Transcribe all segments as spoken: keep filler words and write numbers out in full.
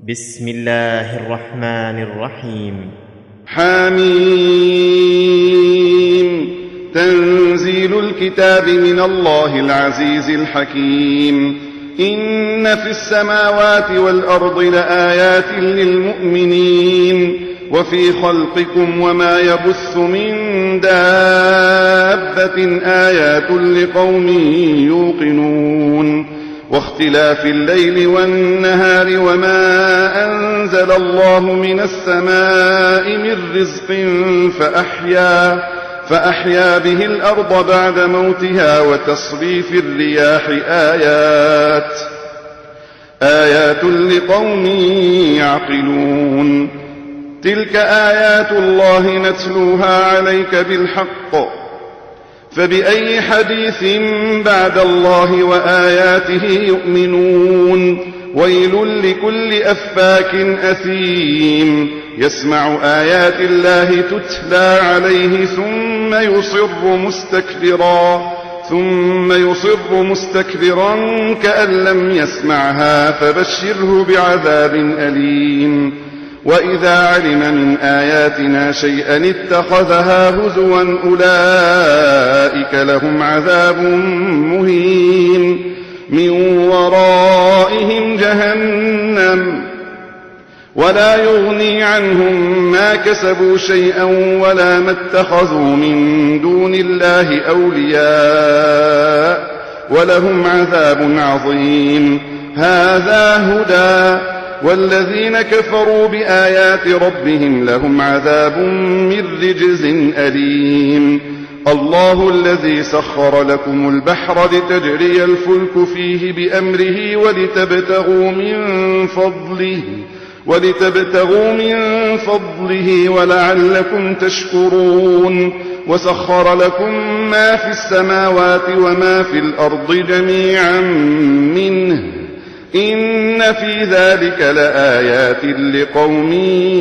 بسم الله الرحمن الرحيم. حميم. تنزيل الكتاب من الله العزيز الحكيم. إن في السماوات والأرض لآيات للمؤمنين وفي خلقكم وما يبث من دابة آيات لقوم يوقنون. واختلاف الليل والنهار وما أنزل الله من السماء من رزق فأحيا, فأحيا به الأرض بعد موتها وتصريف الرياح آيات آيات لقوم يعقلون. تلك آيات الله نتلوها عليك بالحق فبأي حديث بعد الله وآياته يؤمنون. ويل لكل أفاك أثيم يسمع آيات الله تتلى عليه ثم يصر مستكبرا ثم يصر مستكبرا كأن لم يسمعها فبشره بعذاب أليم. وإذا علم من آياتنا شيئا اتخذها هزوا أولئك لهم عذاب مهين من ورائهم جهنم ولا يغني عنهم ما كسبوا شيئا ولا ما اتخذوا من دون الله أولياء ولهم عذاب عظيم. هذا هدى والذين كفروا بآيات ربهم لهم عذاب من رجز أليم. الله الذي سخر لكم البحر لتجري الفلك فيه بأمره ولتبتغوا من فضله ولتبتغوا من فضله ولعلكم تشكرون. وسخر لكم ما في السماوات وما في الأرض جميعا منه إن في ذلك لآيات لقوم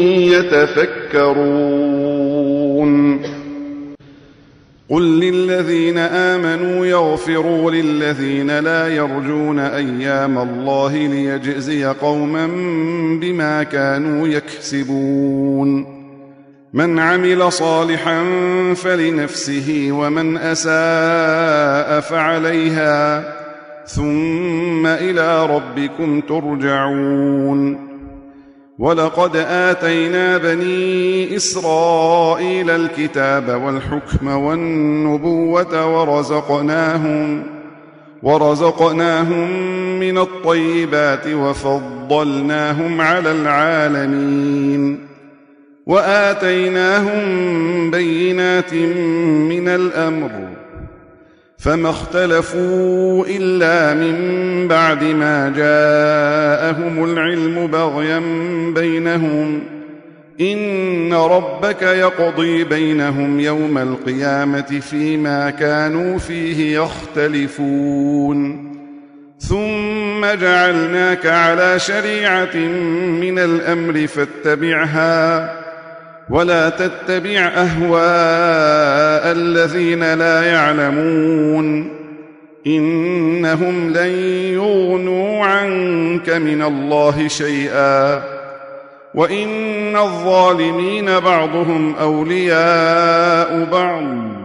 يتفكرون. قل للذين آمنوا يغفروا للذين لا يرجون أيام الله ليجزي قوما بما كانوا يكسبون. من عمل صالحا فلنفسه ومن أساء فعليها ثم إلى ربكم ترجعون. ولقد آتينا بني إسرائيل الكتاب والحكم والنبوة ورزقناهم, ورزقناهم من الطيبات وفضلناهم على العالمين. وآتيناهم بينات من الأمر فما اختلفوا إلا من بعد ما جاءهم العلم بغيا بينهم. إن ربك يقضي بينهم يوم القيامة فيما كانوا فيه يختلفون. ثم جعلناك على شريعة من الأمر فاتبعها ولا تتبع أهواء الذين لا يعلمون. إنهم لن يغنوا عنك من الله شيئا وإن الظالمين بعضهم أولياء بعض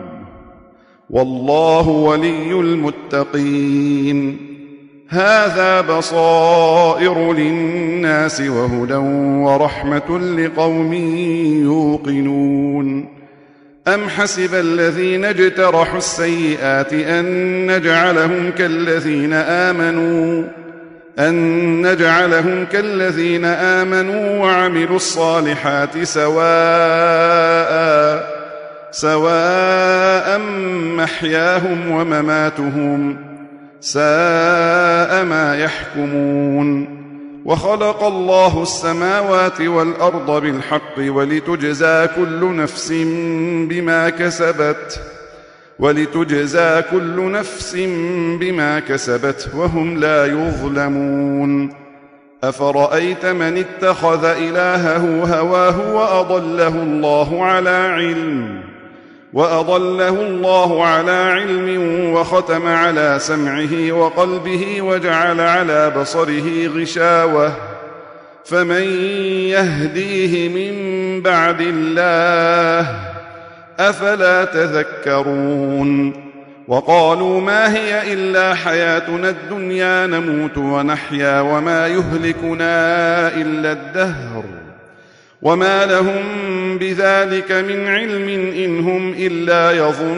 والله ولي المتقين. هذا بصائر للناس وهدى ورحمة لقوم يوقنون. أم حسب الذين اجترحوا السيئات أن نجعلهم كالذين آمنوا أن نجعلهم كالذين آمنوا وعملوا الصالحات سواء سواء محياهم ومماتهم ساء ما يحكمون. وخلق الله السماوات والأرض بالحق ولتجزى كل نفس بما كسبت ولتجزى كل نفس بما كسبت وهم لا يظلمون. أفرأيت من اتخذ إلهه هواه وأضله الله على علم وأضله الله على علم وختم على سمعه وقلبه وجعل على بصره غشاوة فمن يهديه من بعد الله أفلا تذكرون وقالوا ما هي إلا حياتنا الدنيا نموت ونحيا وما يهلكنا إلا الدهر وما لهم بذلك من علم إن هم إلا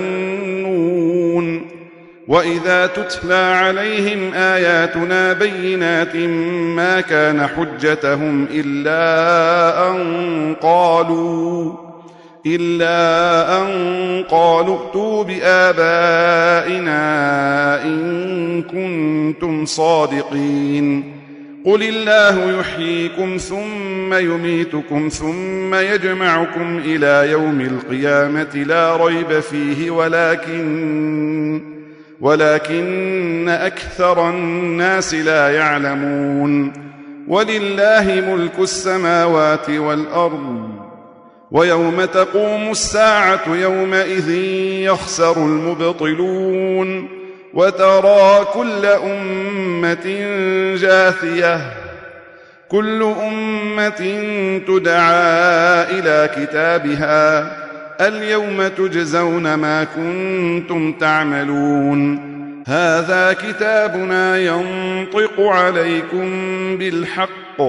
يظنون وإذا تتلى عليهم آياتنا بينات ما كان حجتهم إلا أن قالوا إلا أن قالوا ائتوا بآبائنا إن كنتم صادقين قل الله يحييكم ثم يميتكم ثم يجمعكم إلى يوم القيامة لا ريب فيه ولكن ولكن أكثر الناس لا يعلمون ولله ملك السماوات والأرض ويوم تقوم الساعة يومئذ يخسر المبطلون وترى كل أمة جاثية كل أمة تدعى إلى كتابها اليوم تجزون ما كنتم تعملون هذا كتابنا ينطق عليكم بالحق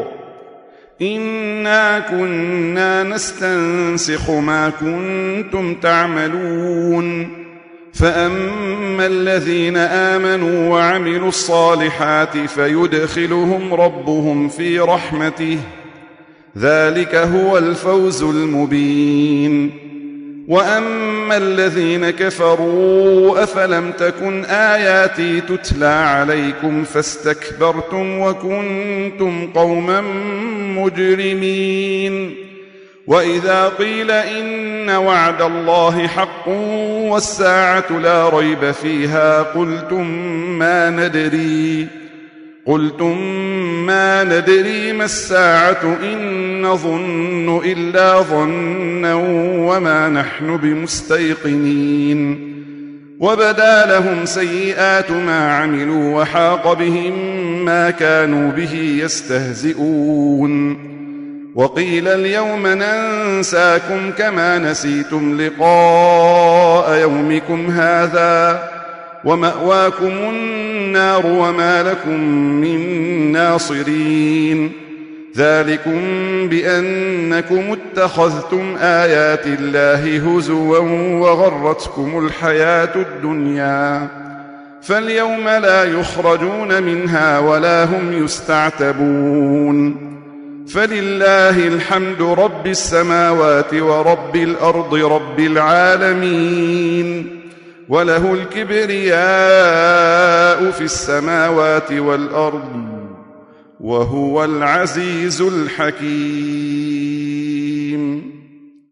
إنا كنا نستنسخ ما كنتم تعملون فأما الذين آمنوا وعملوا الصالحات فيدخلهم ربهم في رحمته ذلك هو الفوز المبين وأما الذين كفروا أفلم تكن آياتي تتلى عليكم فاستكبرتم وكنتم قوما مجرمين وإذا قيل إن وعد الله حق والساعة لا ريب فيها قلتم ما ندري قلتم ما ندري ما الساعة إن نظن إلا ظنا وما نحن بمستيقنين وبدا لهم سيئات ما عملوا وحاق بهم ما كانوا به يستهزئون وقيل اليوم ننساكم كما نسيتم لقاء يومكم هذا ومأواكم النار وما لكم من ناصرين ذلكم بأنكم اتخذتم آيات الله هزوا وغرتكم الحياة الدنيا فاليوم لا يخرجون منها ولا هم يستعتبون فلله الحمد رب السماوات ورب الأرض رب العالمين وله الكبرياء في السماوات والأرض وهو العزيز الحكيم